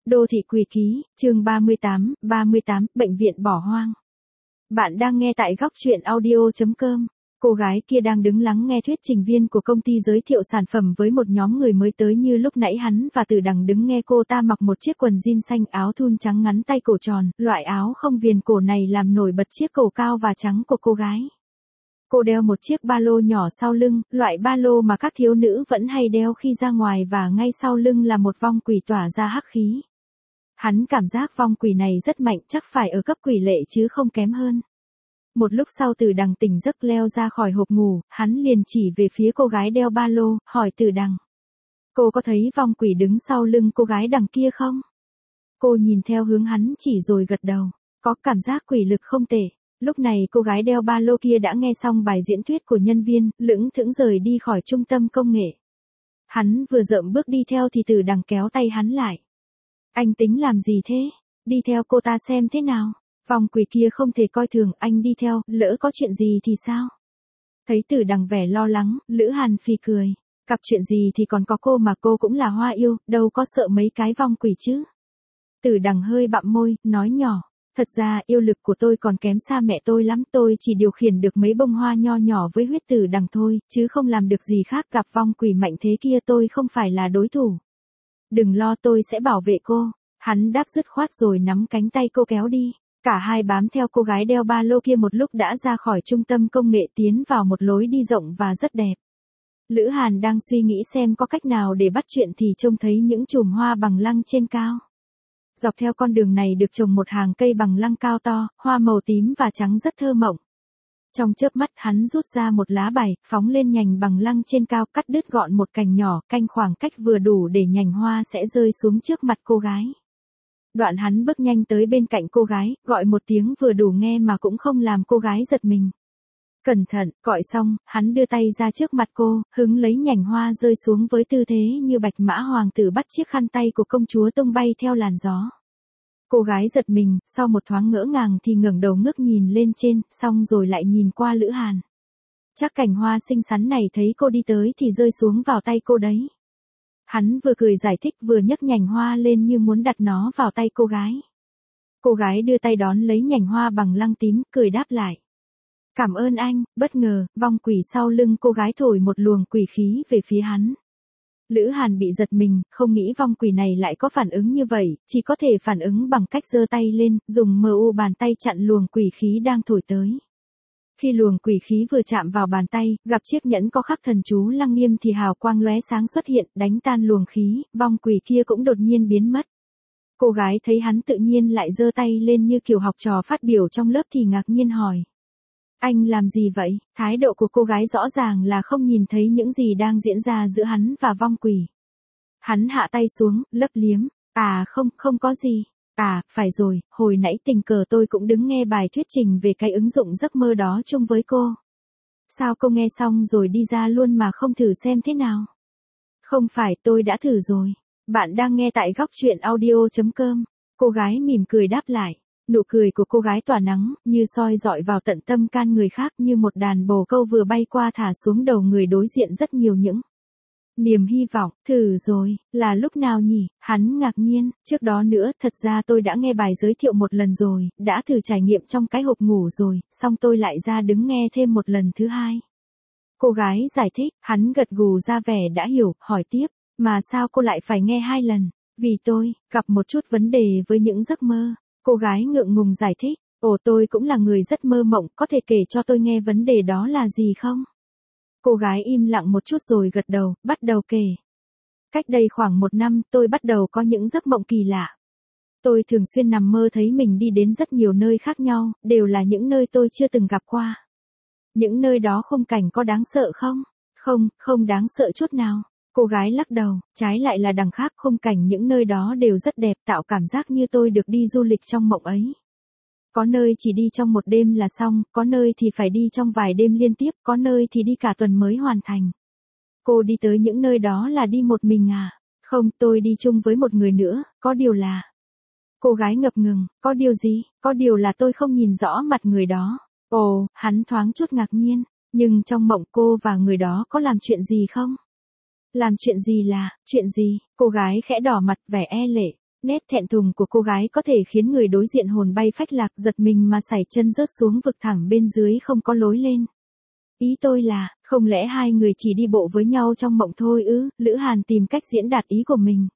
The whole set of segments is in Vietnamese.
Đô thị Quỷ Ký, chương 38, bệnh viện bỏ hoang. Bạn đang nghe tại góc truyện audio.com. Cô gái kia đang đứng lắng nghe thuyết trình viên của công ty giới thiệu sản phẩm với một nhóm người mới tới như lúc nãy hắn và Tử Đằng đứng nghe cô ta mặc một chiếc quần jean xanh áo thun trắng ngắn tay cổ tròn, loại áo không viền cổ này làm nổi bật chiếc cổ cao và trắng của cô gái. Cô đeo một chiếc ba lô nhỏ sau lưng, loại ba lô mà các thiếu nữ vẫn hay đeo khi ra ngoài và ngay sau lưng là một vong quỷ tỏa ra hắc khí. Hắn cảm giác vong quỷ này rất mạnh, chắc phải ở cấp quỷ lệ chứ không kém hơn. Một lúc sau Tử Đằng tỉnh giấc leo ra khỏi hộp ngủ, hắn liền chỉ về phía cô gái đeo ba lô, hỏi Tử Đằng. Cô có thấy vong quỷ đứng sau lưng cô gái đằng kia không? Cô nhìn theo hướng hắn chỉ rồi gật đầu, có cảm giác quỷ lực không tệ. Lúc này cô gái đeo ba lô kia đã nghe xong bài diễn thuyết của nhân viên, lững thững rời đi khỏi trung tâm công nghệ. Hắn vừa dậm bước đi theo thì Tử Đằng kéo tay hắn lại. Anh tính làm gì thế? Đi theo cô ta xem thế nào? Vong quỷ kia không thể coi thường anh đi theo, lỡ có chuyện gì thì sao? Thấy Tử Đằng vẻ lo lắng, Lữ Hàn phì cười. Gặp chuyện gì thì còn có cô mà, cô cũng là hoa yêu, đâu có sợ mấy cái vong quỷ chứ? Tử Đằng hơi bặm môi, nói nhỏ. Thật ra yêu lực của tôi còn kém xa mẹ tôi lắm, tôi chỉ điều khiển được mấy bông hoa nho nhỏ với huyết tử đằng thôi, chứ không làm được gì khác, gặp vong quỷ mạnh thế kia tôi không phải là đối thủ. Đừng lo, tôi sẽ bảo vệ cô. Hắn đáp dứt khoát rồi nắm cánh tay cô kéo đi. Cả hai bám theo cô gái đeo ba lô kia một lúc đã ra khỏi trung tâm công nghệ tiến vào một lối đi rộng và rất đẹp. Lữ Hàn đang suy nghĩ xem có cách nào để bắt chuyện thì trông thấy những chùm hoa bằng lăng trên cao. Dọc theo con đường này được trồng một hàng cây bằng lăng cao to, hoa màu tím và trắng rất thơ mộng. Trong chớp mắt hắn rút ra một lá bài, phóng lên nhành bằng lăng trên cao, cắt đứt gọn một cành nhỏ, canh khoảng cách vừa đủ để nhành hoa sẽ rơi xuống trước mặt cô gái. Đoạn hắn bước nhanh tới bên cạnh cô gái, gọi một tiếng vừa đủ nghe mà cũng không làm cô gái giật mình. Cẩn thận, gọi xong, hắn đưa tay ra trước mặt cô, hứng lấy nhành hoa rơi xuống với tư thế như bạch mã hoàng tử bắt chiếc khăn tay của công chúa tung bay theo làn gió. Cô gái giật mình, sau một thoáng ngỡ ngàng thì ngẩng đầu ngước nhìn lên trên, xong rồi lại nhìn qua Lữ Hàn. Chắc cành hoa xinh xắn này thấy cô đi tới thì rơi xuống vào tay cô đấy. Hắn vừa cười giải thích vừa nhấc nhành hoa lên như muốn đặt nó vào tay cô gái. Cô gái đưa tay đón lấy nhành hoa bằng lăng tím, cười đáp lại. Cảm ơn anh. Bất ngờ, vong quỷ sau lưng cô gái thổi một luồng quỷ khí về phía hắn. Lữ Hàn bị giật mình, không nghĩ vong quỷ này lại có phản ứng như vậy, chỉ có thể phản ứng bằng cách giơ tay lên, dùng MU bàn tay chặn luồng quỷ khí đang thổi tới. Khi luồng quỷ khí vừa chạm vào bàn tay, gặp chiếc nhẫn có khắc thần chú Lăng Nghiêm thì hào quang lóe sáng xuất hiện, đánh tan luồng khí, vong quỷ kia cũng đột nhiên biến mất. Cô gái thấy hắn tự nhiên lại giơ tay lên như kiểu học trò phát biểu trong lớp thì ngạc nhiên hỏi. Anh làm gì vậy? Thái độ của cô gái rõ ràng là không nhìn thấy những gì đang diễn ra giữa hắn và vong quỷ. Hắn hạ tay xuống, lấp liếm. Không có gì. Phải rồi, hồi nãy tình cờ tôi cũng đứng nghe bài thuyết trình về cái ứng dụng giấc mơ đó chung với cô. Sao cô nghe xong rồi đi ra luôn mà không thử xem thế nào? Không phải, tôi đã thử rồi. Bạn đang nghe tại góc truyện audio.com. Cô gái mỉm cười đáp lại. Nụ cười của cô gái tỏa nắng, như soi dọi vào tận tâm can người khác, như một đàn bồ câu vừa bay qua thả xuống đầu người đối diện rất nhiều những niềm hy vọng. Thử rồi, là lúc nào nhỉ? Hắn ngạc nhiên, trước đó nữa, thật ra tôi đã nghe bài giới thiệu một lần rồi, đã thử trải nghiệm trong cái hộp ngủ rồi, xong tôi lại ra đứng nghe thêm một lần thứ hai. Cô gái giải thích, hắn gật gù ra vẻ đã hiểu, hỏi tiếp, mà sao cô lại phải nghe hai lần? Vì tôi gặp một chút vấn đề với những giấc mơ. Cô gái ngượng ngùng giải thích, tôi cũng là người rất mơ mộng, có thể kể cho tôi nghe vấn đề đó là gì không? Cô gái im lặng một chút rồi gật đầu, bắt đầu kể. Cách đây khoảng 1 năm, tôi bắt đầu có những giấc mộng kỳ lạ. Tôi thường xuyên nằm mơ thấy mình đi đến rất nhiều nơi khác nhau, đều là những nơi tôi chưa từng gặp qua. Những nơi đó khung cảnh có đáng sợ không? Không đáng sợ chút nào. Cô gái lắc đầu, trái lại là đằng khác, khung cảnh những nơi đó đều rất đẹp, tạo cảm giác như tôi được đi du lịch trong mộng ấy. Có nơi chỉ đi trong một đêm là xong, có nơi thì phải đi trong vài đêm liên tiếp, có nơi thì đi cả tuần mới hoàn thành. Cô đi tới những nơi đó là đi một mình à? Không, tôi đi chung với một người nữa, có điều là... Cô gái ngập ngừng, có điều gì? Có điều là tôi không nhìn rõ mặt người đó. Hắn thoáng chút ngạc nhiên, nhưng trong mộng cô và người đó có làm chuyện gì không? Làm chuyện gì là, chuyện gì? Cô gái khẽ đỏ mặt vẻ e lệ. Nét thẹn thùng của cô gái có thể khiến người đối diện hồn bay phách lạc, giật mình mà sải chân rớt xuống vực thẳm bên dưới không có lối lên. Ý tôi là, không lẽ hai người chỉ đi bộ với nhau trong mộng thôi ư? Lữ Hàn tìm cách diễn đạt ý của mình.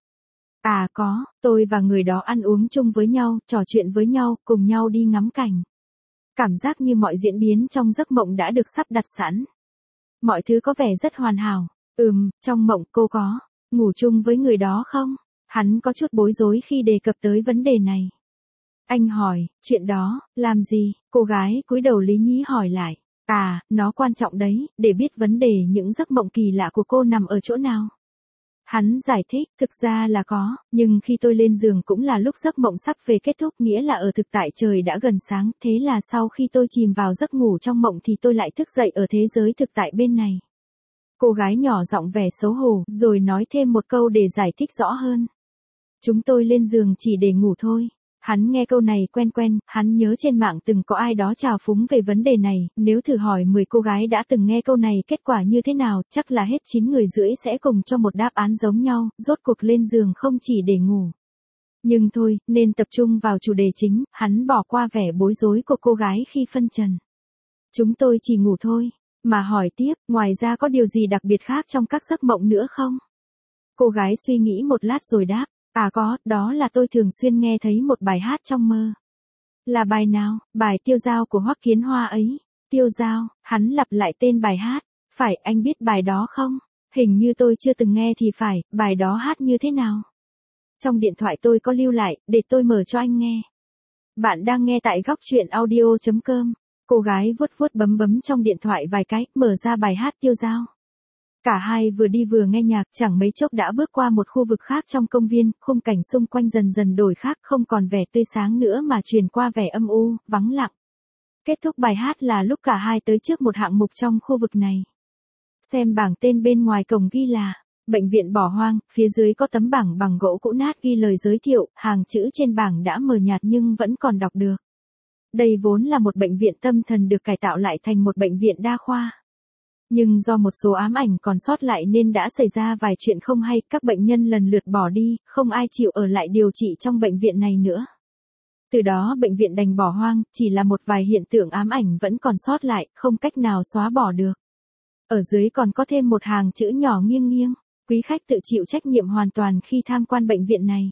À có, tôi và người đó ăn uống chung với nhau, trò chuyện với nhau, cùng nhau đi ngắm cảnh. Cảm giác như mọi diễn biến trong giấc mộng đã được sắp đặt sẵn. Mọi thứ có vẻ rất hoàn hảo. Trong mộng cô có ngủ chung với người đó không? Hắn có chút bối rối khi đề cập tới vấn đề này. Anh hỏi, chuyện đó, làm gì? Cô gái cúi đầu lý nhí hỏi lại. À, nó quan trọng đấy, để biết vấn đề những giấc mộng kỳ lạ của cô nằm ở chỗ nào. Hắn giải thích, thực ra là có, nhưng khi tôi lên giường cũng là lúc giấc mộng sắp về kết thúc, nghĩa là ở thực tại trời đã gần sáng, thế là sau khi tôi chìm vào giấc ngủ trong mộng thì tôi lại thức dậy ở thế giới thực tại bên này. Cô gái nhỏ giọng vẻ xấu hổ, rồi nói thêm một câu để giải thích rõ hơn. Chúng tôi lên giường chỉ để ngủ thôi. Hắn nghe câu này quen quen, hắn nhớ trên mạng từng có ai đó trào phúng về vấn đề này, nếu thử hỏi 10 cô gái đã từng nghe câu này kết quả như thế nào, chắc là hết 9 người rưỡi sẽ cùng cho một đáp án giống nhau, rốt cuộc lên giường không chỉ để ngủ. Nhưng thôi, nên tập trung vào chủ đề chính, hắn bỏ qua vẻ bối rối của cô gái khi phân trần. Chúng tôi chỉ ngủ thôi, mà hỏi tiếp, ngoài ra có điều gì đặc biệt khác trong các giấc mộng nữa không? Cô gái suy nghĩ một lát rồi đáp. À có, đó là tôi thường xuyên nghe thấy một bài hát trong mơ. Là bài nào? Bài Tiêu Dao của Hoắc Kiến Hoa ấy. Tiêu Dao, hắn lặp lại tên bài hát. Phải, anh biết bài đó không? Hình như tôi chưa từng nghe thì phải, bài đó hát như thế nào? Trong điện thoại tôi có lưu lại, để tôi mở cho anh nghe. Bạn đang nghe tại góc truyện audio.com. Cô gái vuốt vuốt bấm trong điện thoại vài cái, mở ra bài hát Tiêu Dao. Cả hai vừa đi vừa nghe nhạc, chẳng mấy chốc đã bước qua một khu vực khác trong công viên, khung cảnh xung quanh dần dần đổi khác, không còn vẻ tươi sáng nữa mà truyền qua vẻ âm u, vắng lặng. Kết thúc bài hát là lúc cả hai tới trước một hạng mục trong khu vực này. Xem bảng tên bên ngoài cổng ghi là Bệnh viện bỏ hoang, phía dưới có tấm bảng bằng gỗ cũ nát ghi lời giới thiệu, hàng chữ trên bảng đã mờ nhạt nhưng vẫn còn đọc được. Đây vốn là một bệnh viện tâm thần được cải tạo lại thành một bệnh viện đa khoa. Nhưng do một số ám ảnh còn sót lại nên đã xảy ra vài chuyện không hay, các bệnh nhân lần lượt bỏ đi, không ai chịu ở lại điều trị trong bệnh viện này nữa. Từ đó bệnh viện đành bỏ hoang, chỉ là một vài hiện tượng ám ảnh vẫn còn sót lại, không cách nào xóa bỏ được. Ở dưới còn có thêm một hàng chữ nhỏ nghiêng nghiêng, quý khách tự chịu trách nhiệm hoàn toàn khi tham quan bệnh viện này.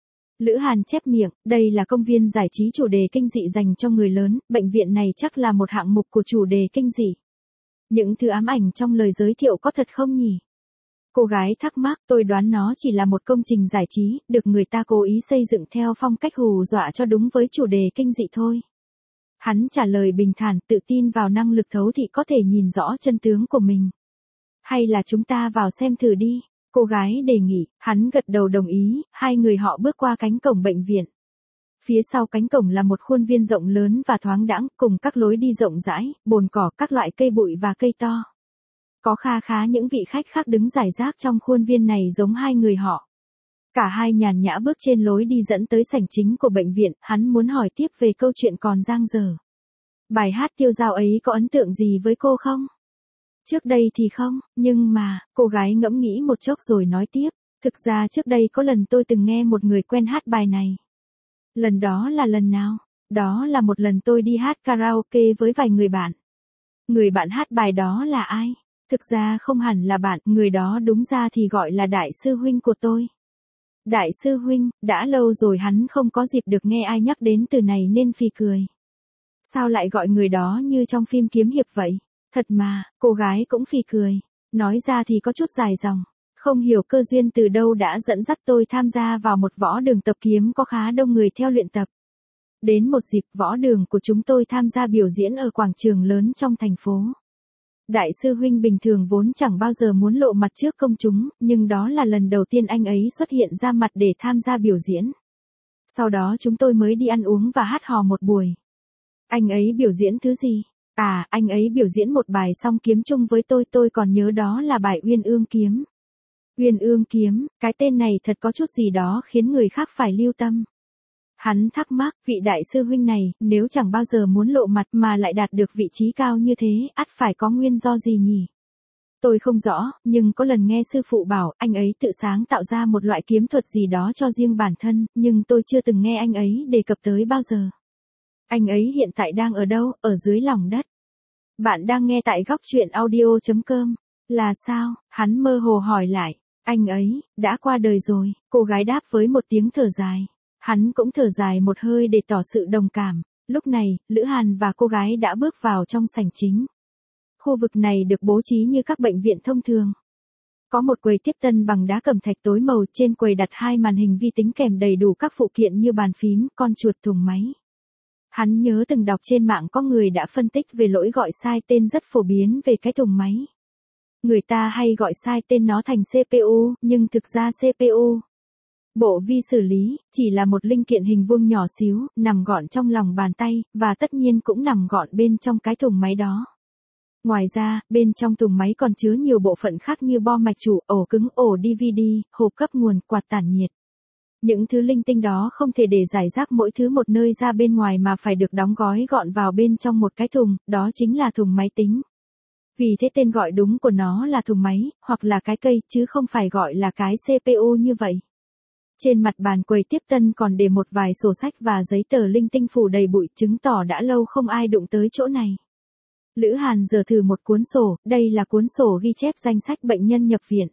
Lữ Hàn chép miệng, đây là công viên giải trí chủ đề kinh dị dành cho người lớn, bệnh viện này chắc là một hạng mục của chủ đề kinh dị. Những thứ ám ảnh trong lời giới thiệu có thật không nhỉ? Cô gái thắc mắc, tôi đoán nó chỉ là một công trình giải trí, được người ta cố ý xây dựng theo phong cách hù dọa cho đúng với chủ đề kinh dị thôi. Hắn trả lời bình thản, tự tin vào năng lực thấu thị có thể nhìn rõ chân tướng của mình. Hay là chúng ta vào xem thử đi, cô gái đề nghị, hắn gật đầu đồng ý, hai người họ bước qua cánh cổng bệnh viện. Phía sau cánh cổng là một khuôn viên rộng lớn và thoáng đãng, cùng các lối đi rộng rãi, bồn cỏ, các loại cây bụi và cây to. Có kha khá những vị khách khác đứng rải rác trong khuôn viên này giống hai người họ. Cả hai nhàn nhã bước trên lối đi dẫn tới sảnh chính của bệnh viện, hắn muốn hỏi tiếp về câu chuyện còn dang dở. Bài hát Tiêu Dao ấy có ấn tượng gì với cô không? Trước đây thì không, nhưng mà, cô gái ngẫm nghĩ một chốc rồi nói tiếp, thực ra trước đây có lần tôi từng nghe một người quen hát bài này. Lần đó là lần nào? Đó là một lần tôi đi hát karaoke với vài người bạn. Người bạn hát bài đó là ai? Thực ra không hẳn là bạn, người đó đúng ra thì gọi là đại sư huynh của tôi. Đại sư huynh, đã lâu rồi hắn không có dịp được nghe ai nhắc đến từ này nên phì cười. Sao lại gọi người đó như trong phim kiếm hiệp vậy? Thật mà, cô gái cũng phì cười. Nói ra thì có chút dài dòng. Không hiểu cơ duyên từ đâu đã dẫn dắt tôi tham gia vào một võ đường tập kiếm có khá đông người theo luyện tập. Đến một dịp võ đường của chúng tôi tham gia biểu diễn ở quảng trường lớn trong thành phố. Đại sư huynh bình thường vốn chẳng bao giờ muốn lộ mặt trước công chúng, nhưng đó là lần đầu tiên anh ấy xuất hiện ra mặt để tham gia biểu diễn. Sau đó chúng tôi mới đi ăn uống và hát hò một buổi. Anh ấy biểu diễn thứ gì? À, anh ấy biểu diễn một bài song kiếm chung với tôi còn nhớ đó là bài Uyên Ương Kiếm. Uyên Ương Kiếm, cái tên này thật có chút gì đó khiến người khác phải lưu tâm. Hắn thắc mắc, vị đại sư huynh này, nếu chẳng bao giờ muốn lộ mặt mà lại đạt được vị trí cao như thế, ắt phải có nguyên do gì nhỉ? Tôi không rõ, nhưng có lần nghe sư phụ bảo anh ấy tự sáng tạo ra một loại kiếm thuật gì đó cho riêng bản thân, nhưng tôi chưa từng nghe anh ấy đề cập tới bao giờ. Anh ấy hiện tại đang ở đâu, ở dưới lòng đất? Bạn đang nghe tại góc chuyện audio.com. Là sao? Hắn mơ hồ hỏi lại. Anh ấy, đã qua đời rồi, cô gái đáp với một tiếng thở dài. Hắn cũng thở dài một hơi để tỏ sự đồng cảm. Lúc này, Lữ Hàn và cô gái đã bước vào trong sảnh chính. Khu vực này được bố trí như các bệnh viện thông thường. Có một quầy tiếp tân bằng đá cẩm thạch tối màu, trên quầy đặt 2 màn hình vi tính kèm đầy đủ các phụ kiện như bàn phím, con chuột, thùng máy. Hắn nhớ từng đọc trên mạng có người đã phân tích về lỗi gọi sai tên rất phổ biến về cái thùng máy. Người ta hay gọi sai tên nó thành CPU, nhưng thực ra CPU, bộ vi xử lý, chỉ là một linh kiện hình vuông nhỏ xíu, nằm gọn trong lòng bàn tay, và tất nhiên cũng nằm gọn bên trong cái thùng máy đó. Ngoài ra, bên trong thùng máy còn chứa nhiều bộ phận khác như bo mạch chủ, ổ cứng, ổ DVD, hộp cấp nguồn, quạt tản nhiệt. Những thứ linh tinh đó không thể để rải rác mỗi thứ một nơi ra bên ngoài mà phải được đóng gói gọn vào bên trong một cái thùng, đó chính là thùng máy tính. Vì thế tên gọi đúng của nó là thùng máy, hoặc là cái cây, chứ không phải gọi là cái CPU như vậy. Trên mặt bàn quầy tiếp tân còn để một vài sổ sách và giấy tờ linh tinh phủ đầy bụi, chứng tỏ đã lâu không ai đụng tới chỗ này. Lữ Hàn giở thử một cuốn sổ, đây là cuốn sổ ghi chép danh sách bệnh nhân nhập viện.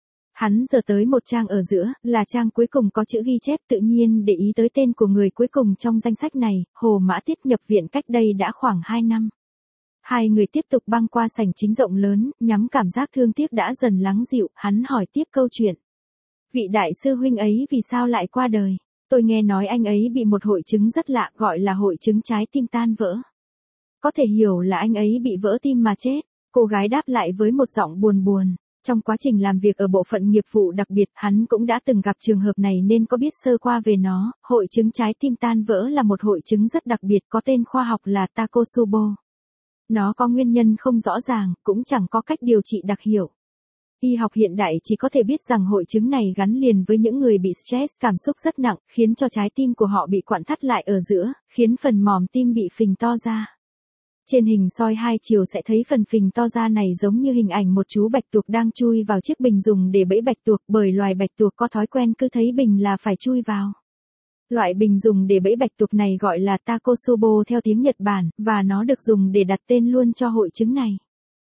Hắn giở tới một trang ở giữa, là trang cuối cùng có chữ ghi chép, tự nhiên để ý tới tên của người cuối cùng trong danh sách này, Hồ Mã Tiết, nhập viện cách đây đã khoảng 2 năm. Hai người tiếp tục băng qua sảnh chính rộng lớn, nhắm cảm giác thương tiếc đã dần lắng dịu, hắn hỏi tiếp câu chuyện. Vị đại sư huynh ấy vì sao lại qua đời? Tôi nghe nói anh ấy bị một hội chứng rất lạ, gọi là hội chứng trái tim tan vỡ. Có thể hiểu là anh ấy bị vỡ tim mà chết. Cô gái đáp lại với một giọng buồn buồn. Trong quá trình làm việc ở bộ phận nghiệp vụ đặc biệt, hắn cũng đã từng gặp trường hợp này nên có biết sơ qua về nó. Hội chứng trái tim tan vỡ là một hội chứng rất đặc biệt, có tên khoa học là Takotsubo. Nó có nguyên nhân không rõ ràng, cũng chẳng có cách điều trị đặc hiệu. Y học hiện đại chỉ có thể biết rằng hội chứng này gắn liền với những người bị stress cảm xúc rất nặng, khiến cho trái tim của họ bị quặn thắt lại ở giữa, khiến phần mỏm tim bị phình to ra. Trên hình soi hai chiều sẽ thấy phần phình to ra này giống như hình ảnh một chú bạch tuộc đang chui vào chiếc bình dùng để bẫy bạch tuộc, bởi loài bạch tuộc có thói quen cứ thấy bình là phải chui vào. Loại bình dùng để bẫy bạch tuộc này gọi là Takotsubo theo tiếng Nhật Bản, và nó được dùng để đặt tên luôn cho hội chứng này.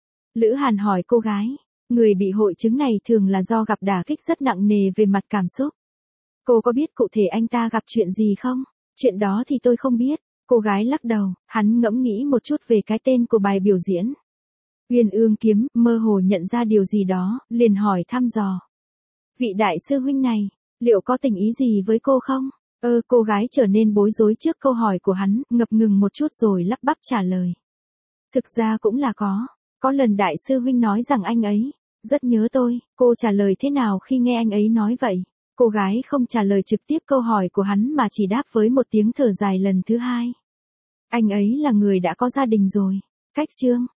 Lữ Hàn hỏi cô gái, người bị hội chứng này thường là do gặp đả kích rất nặng nề về mặt cảm xúc. Cô có biết cụ thể anh ta gặp chuyện gì không? Chuyện đó thì tôi không biết. Cô gái lắc đầu, hắn ngẫm nghĩ một chút về cái tên của bài biểu diễn. Uyên Ương Kiếm, mơ hồ nhận ra điều gì đó, liền hỏi thăm dò. Vị đại sư huynh này, liệu có tình ý gì với cô không? Cô gái trở nên bối rối trước câu hỏi của hắn, ngập ngừng một chút rồi lắp bắp trả lời. Thực ra cũng là có lần đại sư huynh nói rằng anh ấy rất nhớ tôi. Cô trả lời thế nào khi nghe anh ấy nói vậy? Cô gái không trả lời trực tiếp câu hỏi của hắn mà chỉ đáp với một tiếng thở dài lần thứ hai. Anh ấy là người đã có gia đình rồi. Cách chương